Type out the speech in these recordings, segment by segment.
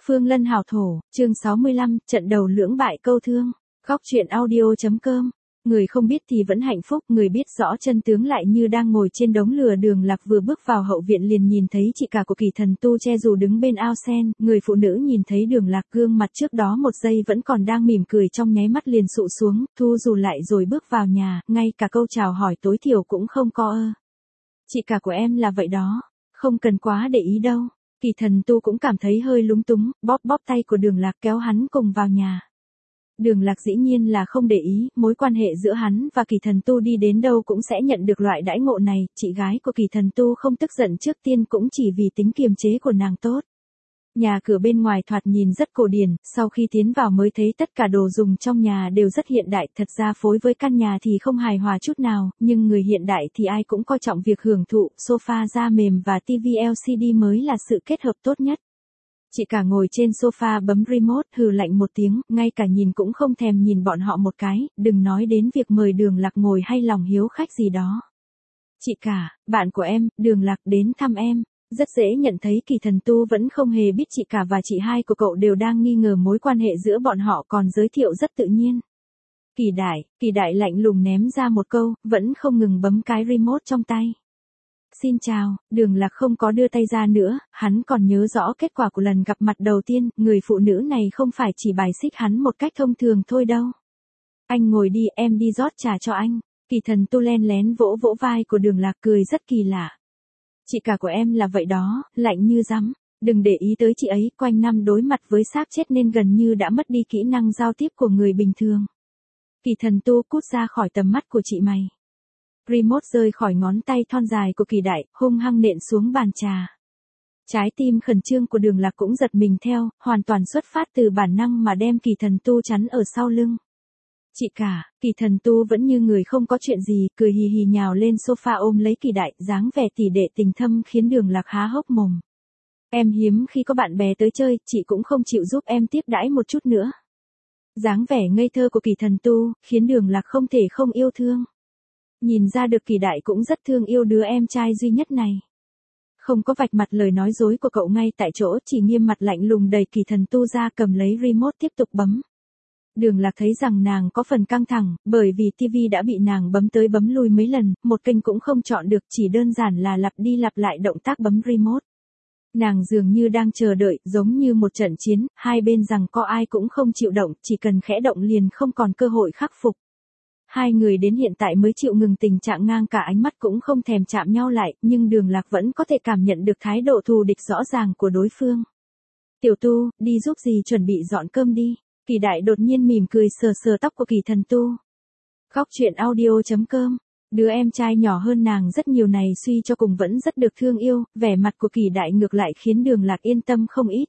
Phương Lân hảo thổ, chương 65, trận đầu lưỡng bại câu thương. Góc truyện audio.com. Người không biết thì vẫn hạnh phúc, người biết rõ chân tướng lại như đang ngồi trên đống lửa. Đường Lạc vừa bước vào hậu viện liền nhìn thấy chị cả của Kỳ Thần Tu che dù đứng bên ao sen. Người phụ nữ nhìn thấy Đường Lạc gương mặt trước đó một giây vẫn còn đang mỉm cười trong nháy mắt liền sụ xuống, thu dù lại rồi bước vào nhà, ngay cả câu chào hỏi tối thiểu cũng không có. Chị cả của em là vậy đó, không cần quá để ý đâu. Kỳ Thần Tu cũng cảm thấy hơi lúng túng, bóp tay của Đường Lạc kéo hắn cùng vào nhà. Đường Lạc dĩ nhiên là không để ý, mối quan hệ giữa hắn và Kỳ Thần Tu đi đến đâu cũng sẽ nhận được loại đãi ngộ này. Chị gái của Kỳ Thần Tu không tức giận trước tiên cũng chỉ vì tính kiềm chế của nàng tốt. Nhà cửa bên ngoài thoạt nhìn rất cổ điển, sau khi tiến vào mới thấy tất cả đồ dùng trong nhà đều rất hiện đại. Thật ra phối với căn nhà thì không hài hòa chút nào, nhưng người hiện đại thì ai cũng coi trọng việc hưởng thụ. Sofa da mềm và TV LCD mới là sự kết hợp tốt nhất. Chị cả ngồi trên sofa bấm remote, hừ lạnh một tiếng, ngay cả nhìn cũng không thèm nhìn bọn họ một cái, đừng nói đến việc mời Đường Lạc ngồi hay lòng hiếu khách gì đó. Chị cả, bạn của em, Đường Lạc đến thăm em. Rất dễ nhận thấy Kỳ Thần Tu vẫn không hề biết chị cả và chị hai của cậu đều đang nghi ngờ mối quan hệ giữa bọn họ, còn giới thiệu rất tự nhiên. Kỳ đại lạnh lùng ném ra một câu, vẫn không ngừng bấm cái remote trong tay. Xin chào, Đường Lạc không có đưa tay ra nữa, hắn còn nhớ rõ kết quả của lần gặp mặt đầu tiên, người phụ nữ này không phải chỉ bài xích hắn một cách thông thường thôi đâu. Anh ngồi đi, em đi rót trà cho anh. Kỳ Thần Tu len lén vỗ vỗ vai của Đường Lạc, cười rất kỳ lạ. Chị cả của em là vậy đó, lạnh như rắm. Đừng để ý tới chị ấy, quanh năm đối mặt với xác chết nên gần như đã mất đi kỹ năng giao tiếp của người bình thường. Kỳ Thần Tu cút ra khỏi tầm mắt của chị mày. Remote rơi khỏi ngón tay thon dài của Kỳ đại, hung hăng nện xuống bàn trà. Trái tim khẩn trương của Đường Lạc cũng giật mình theo, hoàn toàn xuất phát từ bản năng mà đem Kỳ Thần Tu chắn ở sau lưng. Chị cả, Kỳ Thần Tu vẫn như người không có chuyện gì, cười hì hì nhào lên sofa ôm lấy Kỳ đại, dáng vẻ tỉ đệ tình thâm khiến Đường Lạc há hốc mồm. Em hiếm khi có bạn bè tới chơi, chị cũng không chịu giúp em tiếp đãi một chút nữa. Dáng vẻ ngây thơ của Kỳ Thần Tu khiến Đường Lạc không thể không yêu thương. Nhìn ra được Kỳ đại cũng rất thương yêu đứa em trai duy nhất này. Không có vạch mặt lời nói dối của cậu ngay tại chỗ, chỉ nghiêm mặt lạnh lùng đẩy Kỳ Thần Tu ra, cầm lấy remote tiếp tục bấm. Đường Lạc thấy rằng nàng có phần căng thẳng, bởi vì TV đã bị nàng bấm tới bấm lui mấy lần, một kênh cũng không chọn được, chỉ đơn giản là lặp đi lặp lại động tác bấm remote. Nàng dường như đang chờ đợi, giống như một trận chiến, hai bên rằng có ai cũng không chịu động, chỉ cần khẽ động liền không còn cơ hội khắc phục. Hai người đến hiện tại mới chịu ngừng tình trạng ngang cả ánh mắt cũng không thèm chạm nhau lại, nhưng Đường Lạc vẫn có thể cảm nhận được thái độ thù địch rõ ràng của đối phương. Tiểu Tu, đi giúp dì chuẩn bị dọn cơm đi. Kỳ đại đột nhiên mỉm cười sờ sờ tóc của Kỳ Thần Tu. Góc truyện audio.com. Đứa em trai nhỏ hơn nàng rất nhiều này suy cho cùng vẫn rất được thương yêu, vẻ mặt của Kỳ đại ngược lại khiến Đường Lạc yên tâm không ít.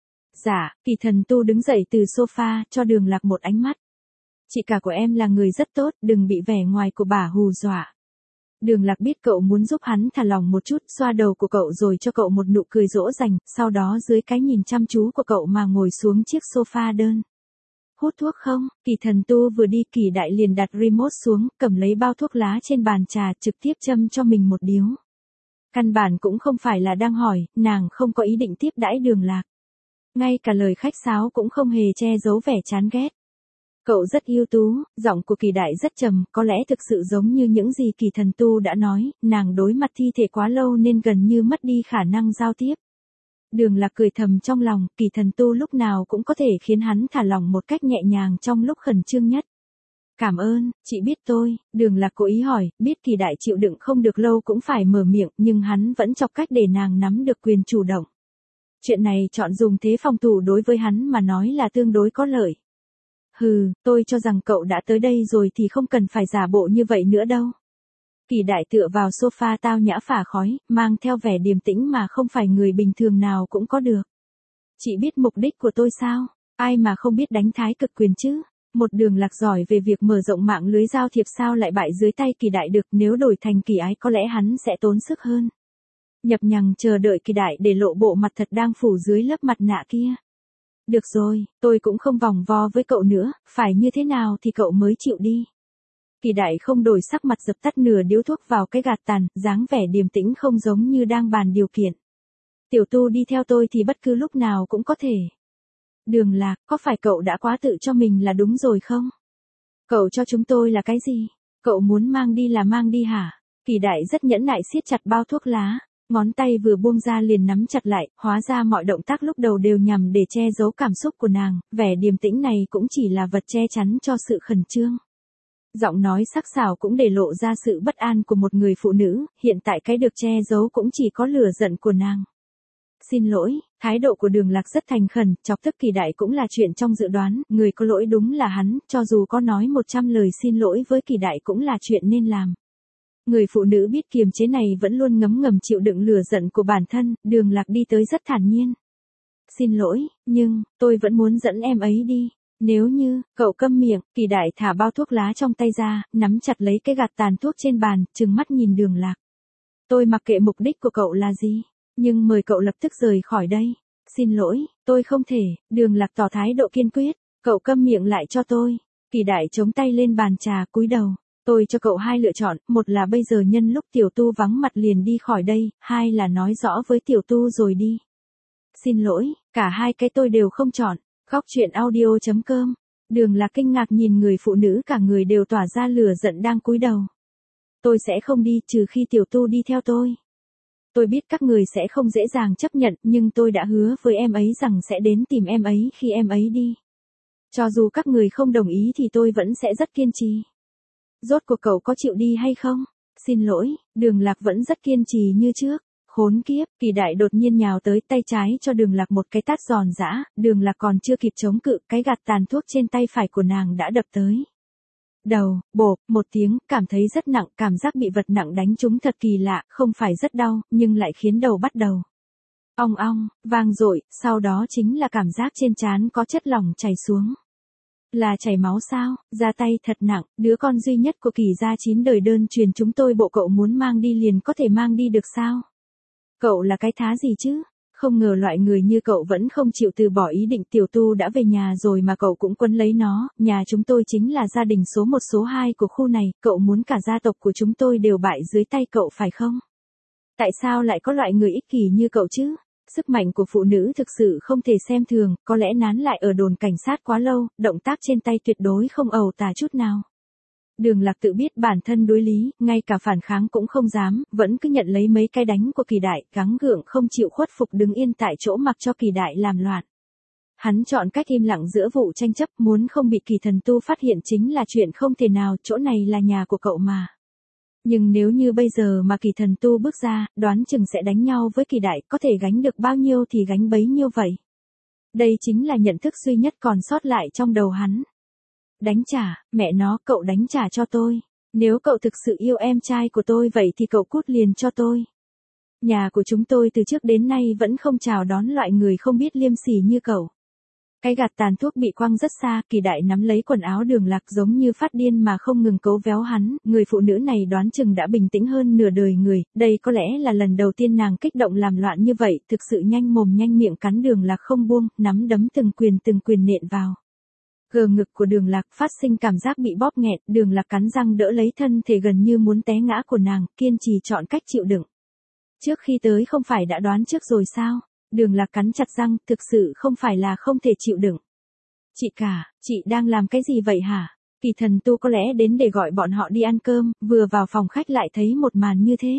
Dạ, Kỳ Thần Tu đứng dậy từ sofa, cho Đường Lạc một ánh mắt. Chị cả của em là người rất tốt, đừng bị vẻ ngoài của bà hù dọa. Đường Lạc biết cậu muốn giúp hắn thả lòng một chút, xoa đầu của cậu rồi cho cậu một nụ cười dỗ dành, sau đó dưới cái nhìn chăm chú của cậu mà ngồi xuống chiếc sofa đơn. Hút thuốc không? Kỳ Thần Tu vừa đi, Kỳ đại liền đặt remote xuống, cầm lấy bao thuốc lá trên bàn trà, trực tiếp châm cho mình một điếu. Căn bản cũng không phải là đang hỏi, nàng không có ý định tiếp đãi Đường Lạc. Ngay cả lời khách sáo cũng không hề che giấu vẻ chán ghét. Cậu rất ưu tú, giọng của Kỳ đại rất trầm, có lẽ thực sự giống như những gì Kỳ Thần Tu đã nói, nàng đối mặt thi thể quá lâu nên gần như mất đi khả năng giao tiếp. Đường Lạc cười thầm trong lòng, Kỳ Thần Tu lúc nào cũng có thể khiến hắn thả lỏng một cách nhẹ nhàng trong lúc khẩn trương nhất. Cảm ơn, chị biết tôi. Đường Lạc cố ý hỏi, biết Kỳ đại chịu đựng không được lâu cũng phải mở miệng, nhưng hắn vẫn chọc cách để nàng nắm được quyền chủ động. Chuyện này chọn dùng thế phòng thủ đối với hắn mà nói là tương đối có lợi. Hừ, tôi cho rằng cậu đã tới đây rồi thì không cần phải giả bộ như vậy nữa đâu. Kỳ đại tựa vào sofa tao nhã phả khói, mang theo vẻ điềm tĩnh mà không phải người bình thường nào cũng có được. Chị biết mục đích của tôi sao? Ai mà không biết đánh thái cực quyền chứ? Một Đường Lạc giỏi về việc mở rộng mạng lưới giao thiệp sao lại bại dưới tay Kỳ đại được, nếu đổi thành Kỳ ái có lẽ hắn sẽ tốn sức hơn. Nhập nhằng chờ đợi Kỳ đại để lộ bộ mặt thật đang phủ dưới lớp mặt nạ kia. Được rồi, tôi cũng không vòng vo với cậu nữa, phải như thế nào thì cậu mới chịu đi. Kỳ đại không đổi sắc mặt, dập tắt nửa điếu thuốc vào cái gạt tàn, dáng vẻ điềm tĩnh không giống như đang bàn điều kiện. Tiểu Tu đi theo tôi thì bất cứ lúc nào cũng có thể. Đường Lạc, có phải cậu đã quá tự cho mình là đúng rồi không? Cậu cho chúng tôi là cái gì? Cậu muốn mang đi là mang đi hả? Kỳ Đại rất nhẫn nại siết chặt bao thuốc lá, ngón tay vừa buông ra liền nắm chặt lại, hóa ra mọi động tác lúc đầu đều nhằm để che giấu cảm xúc của nàng, vẻ điềm tĩnh này cũng chỉ là vật che chắn cho sự khẩn trương. Giọng nói sắc sảo cũng để lộ ra sự bất an của một người phụ nữ, hiện tại cái được che giấu cũng chỉ có lửa giận của nàng. Xin lỗi, thái độ của Đường Lạc rất thành khẩn, chọc tức Kỳ Đại cũng là chuyện trong dự đoán, người có lỗi đúng là hắn, cho dù có nói 100 lời xin lỗi với Kỳ Đại cũng là chuyện nên làm. Người phụ nữ biết kiềm chế này vẫn luôn ngấm ngầm chịu đựng lửa giận của bản thân, Đường Lạc đi tới rất thản nhiên. Xin lỗi, nhưng, tôi vẫn muốn dẫn em ấy đi. Nếu như, cậu câm miệng, Kỳ Đại thả bao thuốc lá trong tay ra, nắm chặt lấy cái gạt tàn thuốc trên bàn, trừng mắt nhìn Đường Lạc. Tôi mặc kệ mục đích của cậu là gì, nhưng mời cậu lập tức rời khỏi đây. Xin lỗi, tôi không thể, Đường Lạc tỏ thái độ kiên quyết, cậu câm miệng lại cho tôi. Kỳ Đại chống tay lên bàn trà cúi đầu. Tôi cho cậu hai lựa chọn, một là bây giờ nhân lúc Tiểu Tu vắng mặt liền đi khỏi đây, hai là nói rõ với Tiểu Tu rồi đi. Xin lỗi, cả hai cái tôi đều không chọn. Góc truyện audio.com. Đường Lạc kinh ngạc nhìn người phụ nữ cả người đều tỏa ra lửa giận đang cúi đầu. Tôi sẽ không đi trừ khi Tiểu Tu đi theo tôi. Tôi biết các người sẽ không dễ dàng chấp nhận, nhưng tôi đã hứa với em ấy rằng sẽ đến tìm em ấy khi em ấy đi. Cho dù các người không đồng ý thì tôi vẫn sẽ rất kiên trì. Rốt cuộc cậu có chịu đi hay không? Xin lỗi, Đường Lạc vẫn rất kiên trì như trước. Khốn kiếp, Kỳ Đại đột nhiên nhào tới tay trái cho Đường Lạc một cái tát giòn giã, Đường Lạc còn chưa kịp chống cự, cái gạt tàn thuốc trên tay phải của nàng đã đập tới. Đầu, bộp, một tiếng, cảm thấy rất nặng, cảm giác bị vật nặng đánh trúng thật kỳ lạ, không phải rất đau, nhưng lại khiến đầu bắt đầu ong ong, vang dội, sau đó chính là cảm giác trên trán có chất lỏng chảy xuống. Là chảy máu sao, ra tay thật nặng, đứa con duy nhất của Kỳ gia 9 đời đơn truyền chúng tôi bộ cậu muốn mang đi liền có thể mang đi được sao? Cậu là cái thá gì chứ? Không ngờ loại người như cậu vẫn không chịu từ bỏ ý định Tiểu Tu đã về nhà rồi mà cậu cũng quấn lấy nó, nhà chúng tôi chính là gia đình số 1 số 2 của khu này, cậu muốn cả gia tộc của chúng tôi đều bại dưới tay cậu phải không? Tại sao lại có loại người ích kỷ như cậu chứ? Sức mạnh của phụ nữ thực sự không thể xem thường, có lẽ nán lại ở đồn cảnh sát quá lâu, động tác trên tay tuyệt đối không ẩu tả chút nào. Đường Lạc tự biết bản thân đối lý, ngay cả phản kháng cũng không dám, vẫn cứ nhận lấy mấy cái đánh của Kỳ Đại, gắng gượng không chịu khuất phục đứng yên tại chỗ mặc cho Kỳ Đại làm loạn. Hắn chọn cách im lặng giữa vụ tranh chấp, muốn không bị Kỳ Thần Tu phát hiện chính là chuyện không thể nào, chỗ này là nhà của cậu mà. Nhưng nếu như bây giờ mà Kỳ Thần Tu bước ra, đoán chừng sẽ đánh nhau với Kỳ Đại, có thể gánh được bao nhiêu thì gánh bấy nhiêu vậy. Đây chính là nhận thức duy nhất còn sót lại trong đầu hắn. Đánh trả, mẹ nó, cậu đánh trả cho tôi. Nếu cậu thực sự yêu em trai của tôi vậy thì cậu cút liền cho tôi. Nhà của chúng tôi từ trước đến nay vẫn không chào đón loại người không biết liêm sỉ như cậu. Cái gạt tàn thuốc bị quăng rất xa, Kỳ Đại nắm lấy quần áo Đường Lạc giống như phát điên mà không ngừng cấu véo hắn, người phụ nữ này đoán chừng đã bình tĩnh hơn nửa đời người, đây có lẽ là lần đầu tiên nàng kích động làm loạn như vậy, thực sự nhanh mồm nhanh miệng cắn Đường Lạc không buông, nắm đấm từng quyền nện vào. Gờ ngực của Đường Lạc phát sinh cảm giác bị bóp nghẹt, Đường Lạc cắn răng đỡ lấy thân thể gần như muốn té ngã của nàng, kiên trì chọn cách chịu đựng. Trước khi tới không phải đã đoán trước rồi sao? Đường Lạc cắn chặt răng, thực sự không phải là không thể chịu đựng. Chị cả, chị đang làm cái gì vậy hả? Kỳ Thần Tu có lẽ đến để gọi bọn họ đi ăn cơm, vừa vào phòng khách lại thấy một màn như thế.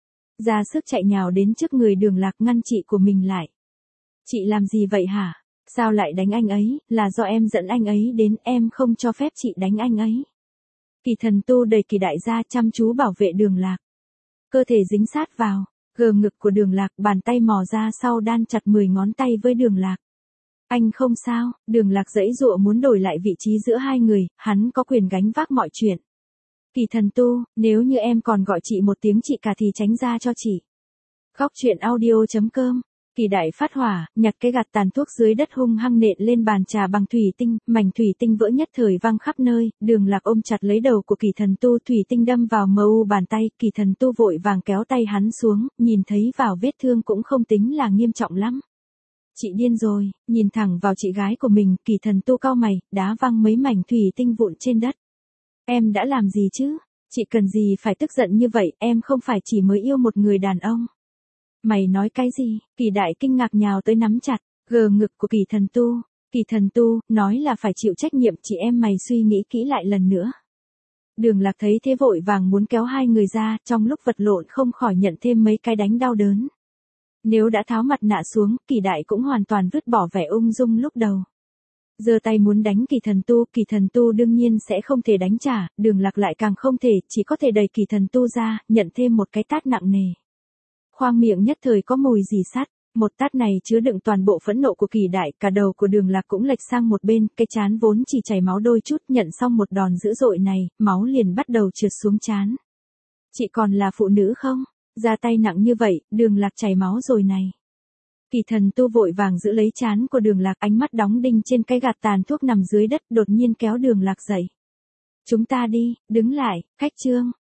Ra sức chạy nhào đến trước người Đường Lạc ngăn chị của mình lại. Chị làm gì vậy hả? Sao lại đánh anh ấy, là do em dẫn anh ấy đến, em không cho phép chị đánh anh ấy. Kỳ Thần Tu đẩy Kỳ Đại ra chăm chú bảo vệ Đường Lạc. Cơ thể dính sát vào, gờ ngực của Đường Lạc, bàn tay mò ra sau đan chặt 10 ngón tay với Đường Lạc. Anh không sao, Đường Lạc giãy giụa muốn đổi lại vị trí giữa hai người, hắn có quyền gánh vác mọi chuyện. Kỳ Thần Tu, nếu như em còn gọi chị một tiếng chị cả thì tránh ra cho chị. Góc truyện audio.com. Kỳ Đại phát hỏa, nhặt cái gạt tàn thuốc dưới đất hung hăng nện lên bàn trà bằng thủy tinh, mảnh thủy tinh vỡ nhất thời văng khắp nơi, Đường Lạc ôm chặt lấy đầu của Kỳ Thần Tu, thủy tinh đâm vào mờ u bàn tay, Kỳ Thần Tu vội vàng kéo tay hắn xuống, nhìn thấy vào vết thương cũng không tính là nghiêm trọng lắm. Chị điên rồi, nhìn thẳng vào chị gái của mình, Kỳ Thần Tu cau mày, đá văng mấy mảnh thủy tinh vụn trên đất. Em đã làm gì chứ? Chị cần gì phải tức giận như vậy, em không phải chỉ mới yêu một người đàn ông. Mày nói cái gì? Kỳ Đại kinh ngạc nhào tới nắm chặt gờ ngực của Kỳ Thần Tu. Kỳ Thần Tu, nói là phải chịu trách nhiệm, chị em mày suy nghĩ kỹ lại lần nữa. Đường Lạc thấy thế vội vàng muốn kéo hai người ra, trong lúc vật lộn không khỏi nhận thêm mấy cái đánh đau đớn. Nếu đã tháo mặt nạ xuống, Kỳ Đại cũng hoàn toàn vứt bỏ vẻ ung dung lúc đầu. Giơ tay muốn đánh Kỳ Thần Tu đương nhiên sẽ không thể đánh trả, Đường Lạc lại càng không thể, chỉ có thể đẩy Kỳ Thần Tu ra, nhận thêm một cái tát nặng nề. Khoang miệng nhất thời có mùi dì sắt, một tát này chứa đựng toàn bộ phẫn nộ của Kỳ Đại, cả đầu của Đường Lạc cũng lệch sang một bên, cái trán vốn chỉ chảy máu đôi chút, nhận xong một đòn dữ dội này, máu liền bắt đầu trượt xuống trán. Chị còn là phụ nữ không? Ra tay nặng như vậy, Đường Lạc chảy máu rồi này. Kỳ Thần Tu vội vàng giữ lấy trán của Đường Lạc, ánh mắt đóng đinh trên cái gạt tàn thuốc nằm dưới đất, đột nhiên kéo Đường Lạc dậy. Chúng ta đi, đứng lại, khách Trương.